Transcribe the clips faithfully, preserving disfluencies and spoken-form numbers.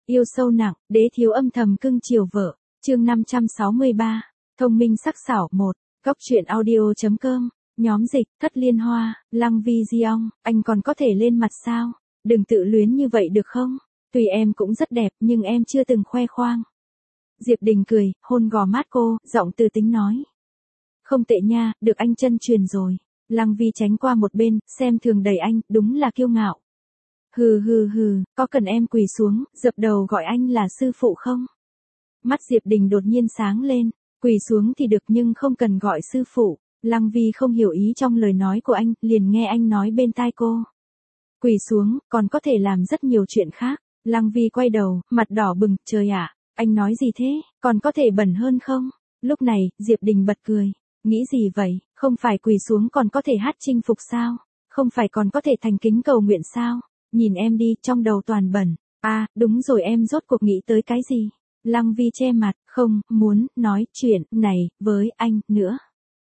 Yêu sâu nặng, đế thiếu âm thầm cưng chiều vợ. Chương năm trăm sáu mươi ba. Thông minh sắc sảo một. Góc truyện audio.com. Nhóm dịch, Thất Liên Hoa, Lăng Vi Diong, anh còn có thể lên mặt sao? Đừng tự luyến như vậy được không? Tuy em cũng rất đẹp nhưng em chưa từng khoe khoang. Diệp Đình cười, hôn gò mát cô, giọng từ tính nói. Không tệ nha, được anh chân truyền rồi. Lăng Vi tránh qua một bên, xem thường đầy anh, đúng là kiêu ngạo. Hừ hừ hừ, có cần em quỳ xuống, dập đầu gọi anh là sư phụ không? Mắt Diệp Đình đột nhiên sáng lên, quỳ xuống thì được nhưng không cần gọi sư phụ. Lăng Vi không hiểu ý trong lời nói của anh, liền nghe anh nói bên tai cô. Quỳ xuống, còn có thể làm rất nhiều chuyện khác. Lăng Vi quay đầu, mặt đỏ bừng, trời ạ, anh nói gì thế, còn có thể bẩn hơn không? Lúc này, Diệp Đình bật cười. Nghĩ gì vậy, không phải quỳ xuống còn có thể hát chinh phục sao? Không phải còn có thể thành kính cầu nguyện sao? Nhìn em đi, trong đầu toàn bẩn. À, đúng rồi, em rốt cuộc nghĩ tới cái gì? Lăng Vi che mặt, không, muốn, nói chuyện, này, với anh, nữa.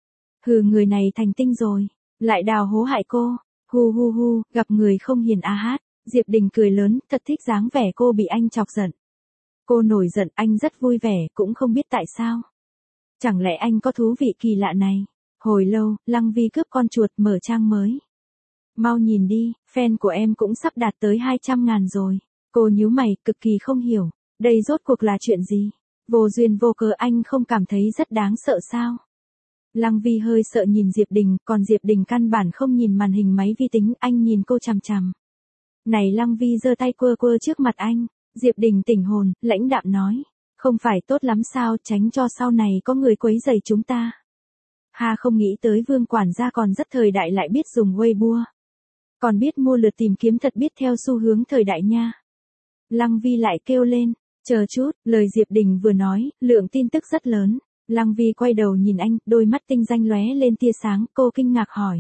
Hừ, người này thành tinh rồi. Lại đào hố hại cô. Hu hu hu, gặp người không hiền a hát. Diệp Đình cười lớn, thật thích dáng vẻ cô bị anh chọc giận. Cô nổi giận, anh rất vui vẻ, cũng không biết tại sao. Chẳng lẽ anh có thú vị kỳ lạ này? Hồi lâu, Lăng Vi cướp con chuột mở trang mới. Mau nhìn đi, fan của em cũng sắp đạt tới hai trăm ngàn rồi. Cô nhíu mày, cực kỳ không hiểu. Đây rốt cuộc là chuyện gì? Vô duyên vô cớ anh không cảm thấy rất đáng sợ sao? Lăng Vi hơi sợ nhìn Diệp Đình, còn Diệp Đình căn bản không nhìn màn hình máy vi tính, anh nhìn cô chằm chằm. Này, Lăng Vi giơ tay quơ quơ trước mặt anh. Diệp Đình tỉnh hồn, lãnh đạm nói. Không phải tốt lắm sao, tránh cho sau này có người quấy rầy chúng ta. Ha, không nghĩ tới Vương quản gia còn rất thời đại lại biết dùng Weibo. Còn biết mua lượt tìm kiếm, thật biết theo xu hướng thời đại nha. Lăng Vi lại kêu lên, chờ chút, lời Diệp Đình vừa nói, lượng tin tức rất lớn. Lăng Vi quay đầu nhìn anh, đôi mắt tinh danh lóe lên tia sáng, cô kinh ngạc hỏi.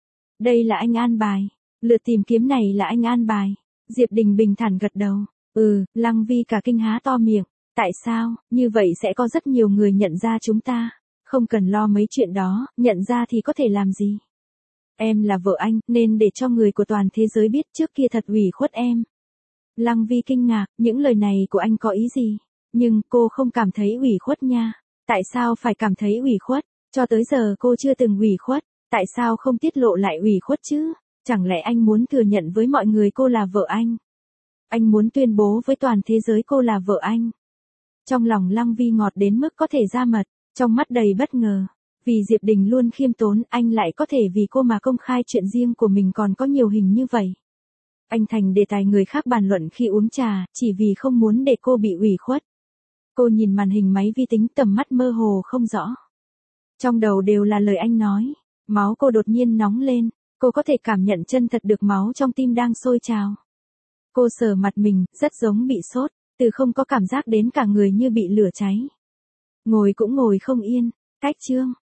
Đây là anh an bài, lượt tìm kiếm này là anh an bài. Diệp Đình bình thản gật đầu, ừ. Lăng Vi cả kinh há to miệng, tại sao, như vậy sẽ có rất nhiều người nhận ra chúng ta. Không cần lo mấy chuyện đó, nhận ra thì có thể làm gì. Em là vợ anh, nên để cho người của toàn thế giới biết, trước kia thật ủy khuất em. Lăng Vi kinh ngạc, những lời này của anh có ý gì? Nhưng cô không cảm thấy ủy khuất nha. Tại sao phải cảm thấy ủy khuất? Cho tới giờ cô chưa từng ủy khuất. Tại sao không tiết lộ lại ủy khuất chứ? Chẳng lẽ anh muốn thừa nhận với mọi người cô là vợ anh? Anh muốn tuyên bố với toàn thế giới cô là vợ anh? Trong lòng Lăng Vi ngọt đến mức có thể ra mật, trong mắt đầy bất ngờ. Vì Diệp Đình luôn khiêm tốn, anh lại có thể vì cô mà công khai chuyện riêng của mình, còn có nhiều hình như vậy. Anh thành đề tài người khác bàn luận khi uống trà, chỉ vì không muốn để cô bị ủy khuất. Cô nhìn màn hình máy vi tính, tầm mắt mơ hồ không rõ. Trong đầu đều là lời anh nói. Máu cô đột nhiên nóng lên, cô có thể cảm nhận chân thật được máu trong tim đang sôi trào. Cô sờ mặt mình, rất giống bị sốt, từ không có cảm giác đến cả người như bị lửa cháy. Ngồi cũng ngồi không yên, cách chương.